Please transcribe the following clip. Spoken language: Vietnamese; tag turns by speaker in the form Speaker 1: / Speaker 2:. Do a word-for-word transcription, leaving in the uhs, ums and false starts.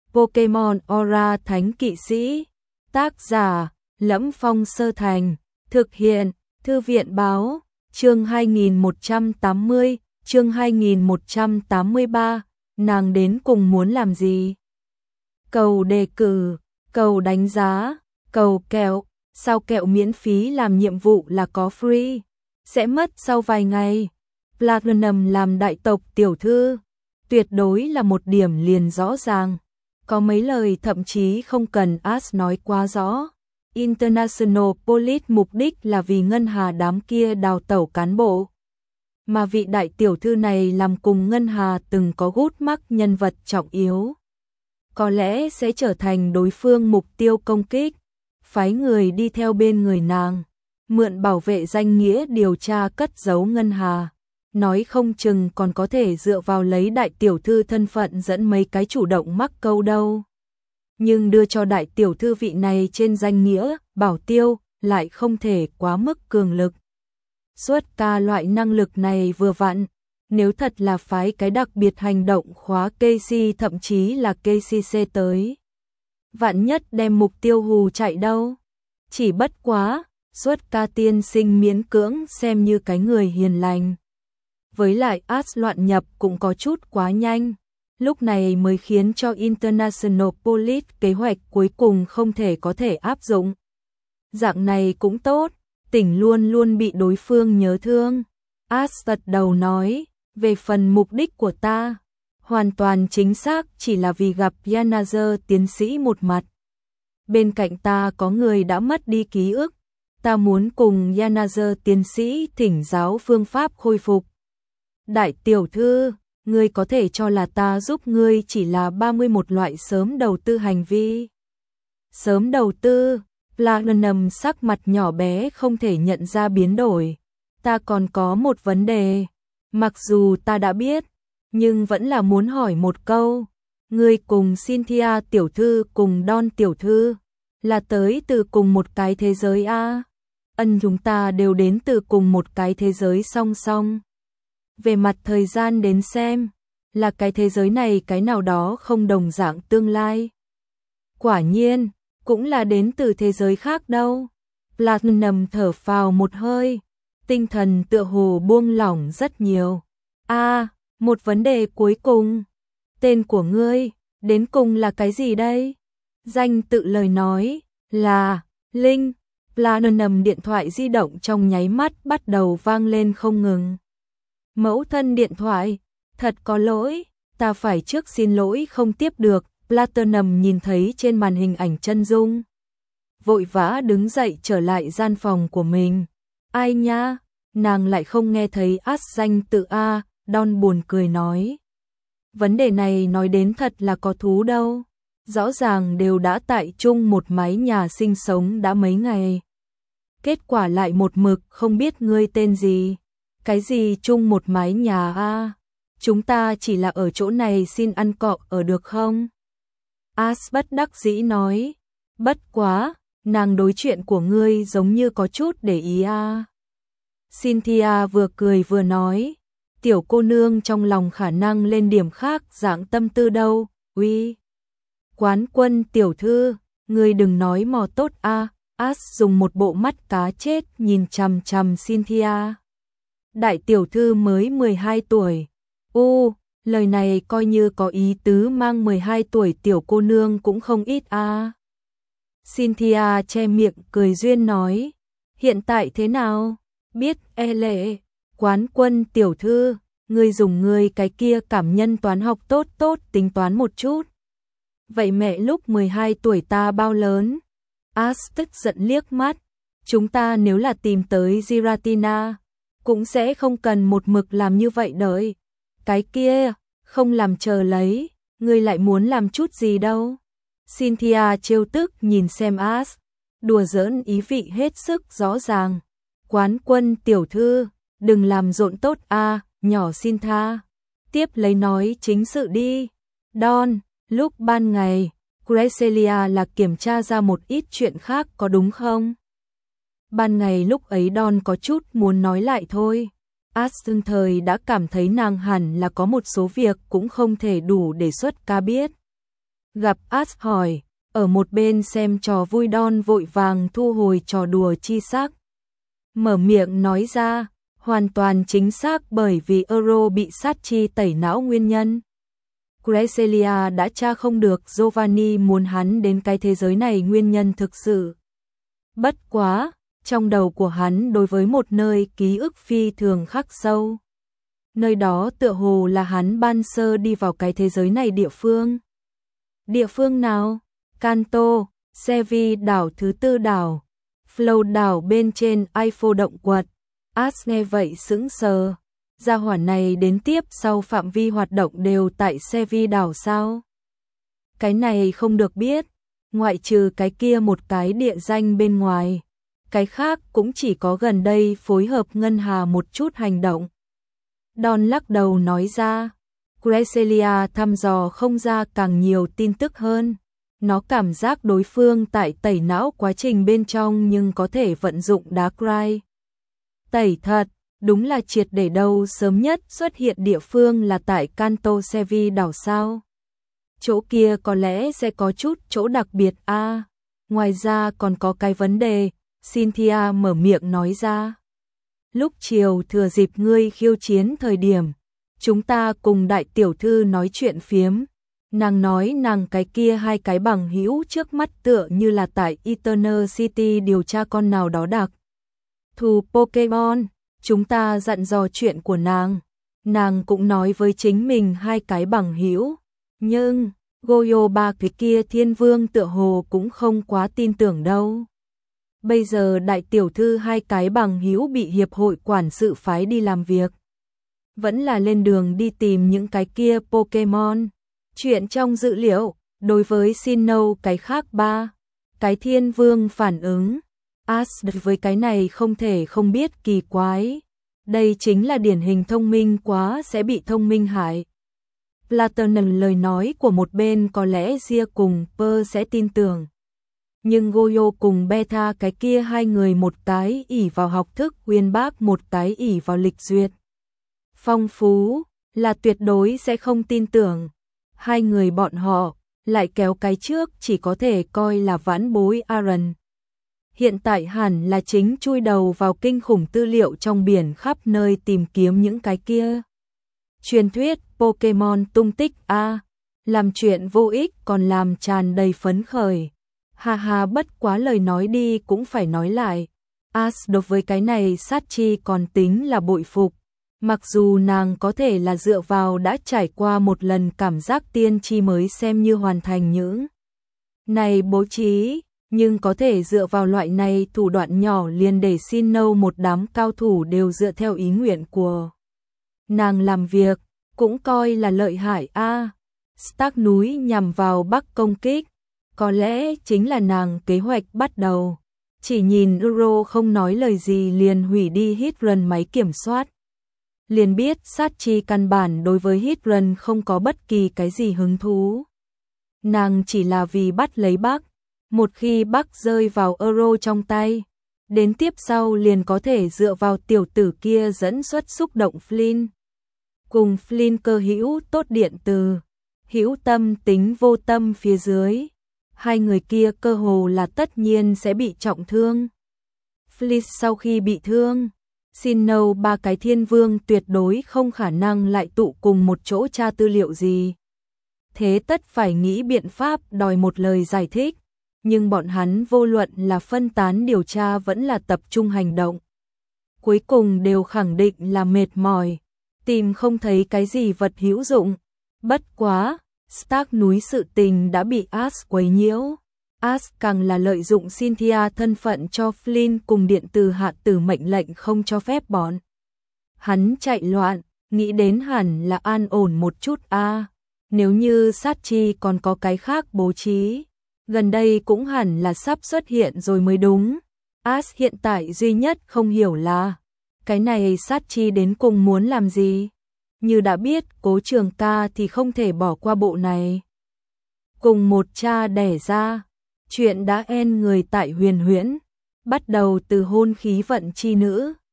Speaker 1: Pokemon Aura Thánh Kỵ Sĩ. Tác giả: Lẫm Phong Sơ Thành. Thực hiện: Thư viện báo. Chương hai nghìn một trăm tám mươi, chương hai nghìn một trăm tám mươi ba, nàng đến cùng muốn làm gì? Cầu đề cử, cầu đánh giá, cầu kẹo, sao kẹo miễn phí làm nhiệm vụ là có free, sẽ mất sau vài ngày. Platinum làm đại tộc tiểu thư, tuyệt đối là một điểm liền rõ ràng. Có mấy lời thậm chí không cần Ash nói quá rõ. International Police mục đích là vì Ngân Hà đám kia đào tẩu cán bộ. Mà vị đại tiểu thư này làm cùng Ngân Hà từng có gút mắc nhân vật trọng yếu. Có lẽ sẽ trở thành đối phương mục tiêu công kích. Phái người đi theo bên người nàng, mượn bảo vệ danh nghĩa điều tra cất giấu Ngân Hà. Nói không chừng còn có thể dựa vào lấy đại tiểu thư thân phận dẫn mấy cái chủ động mắc câu đâu. Nhưng đưa cho đại tiểu thư vị này trên danh nghĩa bảo tiêu lại không thể quá mức cường lực. Xuất ca loại năng lực này vừa vặn, nếu thật là phái cái đặc biệt hành động khóa Casey thậm chí là ca xê xê tới, vạn nhất đem mục tiêu hù chạy đâu. Chỉ bất quá, Xuất ca tiên sinh miễn cưỡng xem như cái người hiền lành. Với lại Ash loạn nhập cũng có chút quá nhanh, lúc này mới khiến cho International Police kế hoạch cuối cùng không thể có thể áp dụng. Dạng này cũng tốt, tỉnh luôn luôn bị đối phương nhớ thương. Ash gật đầu nói, về phần mục đích của ta, hoàn toàn chính xác chỉ là vì gặp Yanager tiến sĩ một mặt. Bên cạnh ta có người đã mất đi ký ức, ta muốn cùng Yanager tiến sĩ thỉnh giáo phương pháp khôi phục. Đại tiểu thư, ngươi có thể cho là ta giúp ngươi chỉ là ba mươi mốt loại sớm đầu tư hành vi. Sớm đầu tư, Platinum sắc mặt nhỏ bé không thể nhận ra biến đổi. Ta còn có một vấn đề, mặc dù ta đã biết, nhưng vẫn là muốn hỏi một câu. Ngươi cùng Cynthia tiểu thư cùng Don tiểu thư, là tới từ cùng một cái thế giới a? Ân, chúng ta đều đến từ cùng một cái thế giới song song. Về mặt thời gian đến xem, là cái thế giới này cái nào đó không đồng dạng tương lai. Quả nhiên, cũng là đến từ thế giới khác đâu. Platinum thở phào một hơi, tinh thần tựa hồ buông lỏng rất nhiều. A, à, một vấn đề cuối cùng. Tên của ngươi, đến cùng là cái gì đây? Danh tự lời nói, là Linh. Platinum điện thoại di động trong nháy mắt bắt đầu vang lên không ngừng. Mẫu thân điện thoại, thật có lỗi, ta phải trước xin lỗi không tiếp được. Platinum nhìn thấy trên màn hình ảnh chân dung, vội vã đứng dậy trở lại gian phòng của mình. Ai nha, nàng lại không nghe thấy Ash danh tự a. Don buồn cười nói, vấn đề này nói đến thật là có thú đâu. Rõ ràng đều đã tại chung một mái nhà sinh sống đã mấy ngày, kết quả lại một mực không biết ngươi tên gì. Cái gì chung một mái nhà a? Chúng ta chỉ là ở chỗ này xin ăn cọ ở được không? Ash bất đắc dĩ nói, bất quá, nàng đối chuyện của ngươi giống như có chút để ý a. Cynthia vừa cười vừa nói, tiểu cô nương trong lòng khả năng lên điểm khác dạng tâm tư đâu. Uy, quán quân tiểu thư, ngươi đừng nói mò tốt a. Ash dùng một bộ mắt cá chết nhìn chằm chằm Cynthia. Đại tiểu thư mới mười hai tuổi. U, lời này coi như có ý tứ, mang mười hai tuổi tiểu cô nương cũng không ít a. À. Cynthia che miệng cười duyên nói, hiện tại thế nào? Biết e lệ, quán quân tiểu thư, ngươi dùng ngươi cái kia cảm nhân toán học tốt tốt tính toán một chút. Vậy mẹ lúc mười hai tuổi ta bao lớn? Ash tức giận liếc mắt, chúng ta nếu là tìm tới Giratina, cũng sẽ không cần một mực làm như vậy đợi. Cái kia, không làm chờ lấy, ngươi lại muốn làm chút gì đâu. Cynthia trêu tức nhìn xem Ash, đùa giỡn ý vị hết sức rõ ràng. Quán quân tiểu thư, đừng làm rộn tốt a, nhỏ xin tha. Tiếp lấy nói chính sự đi. Don, lúc ban ngày, Cresselia là kiểm tra ra một ít chuyện khác có đúng không? Ban ngày lúc ấy Don có chút muốn nói lại thôi. Ash tương thời đã cảm thấy nàng hẳn là có một số việc cũng không thể đủ để xuất ca biết. Gặp As hỏi, ở một bên xem trò vui Don vội vàng thu hồi trò đùa chi sắc. Mở miệng nói ra, hoàn toàn chính xác bởi vì Euro bị Sachi tẩy não nguyên nhân. Cresselia đã tra không được Giovanni muốn hắn đến cái thế giới này nguyên nhân thực sự. Bất quá, trong đầu của hắn đối với một nơi ký ức phi thường khắc sâu. Nơi đó tựa hồ là hắn ban sơ đi vào cái thế giới này địa phương. Địa phương nào? Kanto, Sevi đảo thứ tư đảo, Flow đảo bên trên Eiffel động quật. As nghe vậy sững sờ. Gia hỏa này đến tiếp sau phạm vi hoạt động đều tại Sevi đảo sao? Cái này không được biết, ngoại trừ cái kia một cái địa danh bên ngoài. Cái khác cũng chỉ có gần đây phối hợp ngân hà một chút hành động. Don lắc đầu nói ra, Cresselia thăm dò không ra càng nhiều tin tức hơn. Nó cảm giác đối phương tại tẩy não quá trình bên trong nhưng có thể vận dụng đá cry. Tẩy thật, đúng là triệt để đâu sớm nhất xuất hiện địa phương là tại Kanto Sevi đảo sao. Chỗ kia có lẽ sẽ có chút chỗ đặc biệt a. À, ngoài ra còn có cái vấn đề, Cynthia mở miệng nói ra. Lúc chiều thừa dịp ngươi khiêu chiến thời điểm, chúng ta cùng đại tiểu thư nói chuyện phiếm. Nàng nói nàng cái kia hai cái bằng hữu trước mắt tựa như là tại Eternal City điều tra con nào đó đặc thù Pokemon. Chúng ta dặn dò chuyện của nàng. Nàng cũng nói với chính mình hai cái bằng hữu. Nhưng, Goyo ba cái kia thiên vương tựa hồ cũng không quá tin tưởng đâu. Bây giờ đại tiểu thư hai cái bằng hữu bị hiệp hội quản sự phái đi làm việc. Vẫn là lên đường đi tìm những cái kia Pokemon. Chuyện trong dữ liệu, đối với Sinnoh cái khác ba. Cái thiên vương phản ứng. As với cái này không thể không biết kỳ quái. Đây chính là điển hình thông minh quá sẽ bị thông minh hại. Platinum lời nói của một bên có lẽ Gia cùng Per sẽ tin tưởng. Nhưng Goyo cùng Beta cái kia hai người một cái ỷ vào học thức uyên bác một cái ỷ vào lịch duyệt phong phú là tuyệt đối sẽ không tin tưởng. Hai người bọn họ lại kéo cái trước chỉ có thể coi là vãn bối Aaron. Hiện tại hẳn là chính chui đầu vào kinh khủng tư liệu trong biển khắp nơi tìm kiếm những cái kia. Truyền thuyết Pokemon tung tích a, làm chuyện vô ích còn làm tràn đầy phấn khởi. Ha ha, bất quá lời nói đi cũng phải nói lại. As đối với cái này Sachi còn tính là bội phục. Mặc dù nàng có thể là dựa vào đã trải qua một lần cảm giác tiên tri mới xem như hoàn thành những này bố trí, nhưng có thể dựa vào loại này thủ đoạn nhỏ liền để Sinnoh một đám cao thủ đều dựa theo ý nguyện của nàng làm việc, cũng coi là lợi hại a. À, Stark núi nhằm vào Bắc công kích, có lẽ chính là nàng kế hoạch bắt đầu. Chỉ nhìn Euro không nói lời gì liền hủy đi hit run máy kiểm soát. Liền biết Sachi căn bản đối với hit run không có bất kỳ cái gì hứng thú. Nàng chỉ là vì bắt lấy Bắc. Một khi Bắc rơi vào Euro trong tay, đến tiếp sau liền có thể dựa vào tiểu tử kia dẫn xuất xúc động Flynn. Cùng Flynn cơ hữu tốt điện từ, hữu tâm tính vô tâm phía dưới. Hai người kia cơ hồ là tất nhiên sẽ bị trọng thương. Flynn sau khi bị thương, Sinnoh ba cái thiên vương tuyệt đối không khả năng lại tụ cùng một chỗ tra tư liệu gì. Thế tất phải nghĩ biện pháp đòi một lời giải thích. Nhưng bọn hắn vô luận là phân tán điều tra vẫn là tập trung hành động. Cuối cùng đều khẳng định là mệt mỏi, tìm không thấy cái gì vật hữu dụng. Bất quá, Stark núi sự tình đã bị As quấy nhiễu. As càng là lợi dụng Cynthia thân phận cho Flynn cùng điện từ hạ tử mệnh lệnh không cho phép bọn hắn chạy loạn, nghĩ đến hẳn là an ổn một chút a. À, nếu như Sachi còn có cái khác bố trí, gần đây cũng hẳn là sắp xuất hiện rồi mới đúng. As hiện tại duy nhất không hiểu là cái này Sachi đến cùng muốn làm gì. Như đã biết Cố Trường Ca thì không thể bỏ qua bộ này. Cùng một cha đẻ ra, chuyện đã en người tại Huyền Huyễn, bắt đầu từ hôn khí vận chi nữ,